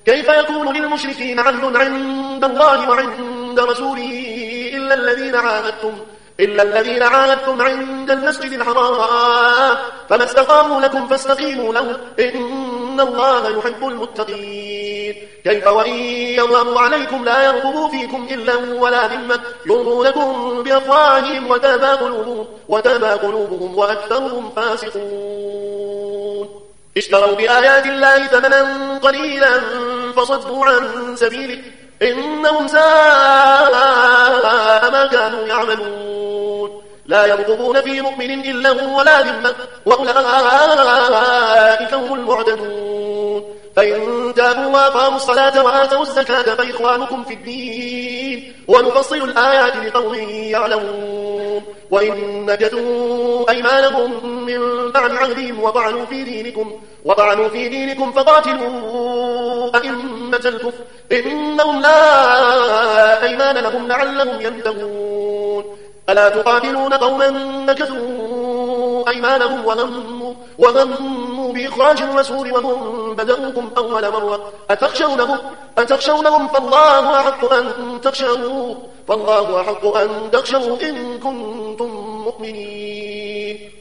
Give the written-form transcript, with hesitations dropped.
كيف يكون للمشركين عهد عند الله وعند رسوله إلا الذين عاهدتم عند المسجد الحرام فما استقاموا لكم فاستقيموا له إن الله يحب المتقين. كيف وإن يظهروا عليكم لا يرقبوا فيكم إلا ولا ذمة يرضونكم بأفواههم وتابى قلوبهم وأكثرهم فاسقون. اشتروا بآيات الله ثمنا قليلا فصدوا عن سبيله إنهم ساء ما كانوا يعملون. لا يرقبون في مؤمن إلا ولا ذمة وأولئك هم المعتدون. فإن تابوا وأقاموا الصلاة وآتوا الزكاة فإخوانكم في الدين ونفصل الآيات لقوم يعلمون. وإن نكثوا أيمانهم من بعد عهدهم وطعنوا في دينكم فقاتلوا أئمة الكفر إنهم لا أيمان لهم لعلهم ينتهون. ألا تقاتلون قوما نكثوا أيمانهم وغموا بإخراج الرسول وهم بدأوكم أول مرة أتخشونهم فالله أحق أن تخشوا إن كنتم مؤمنين.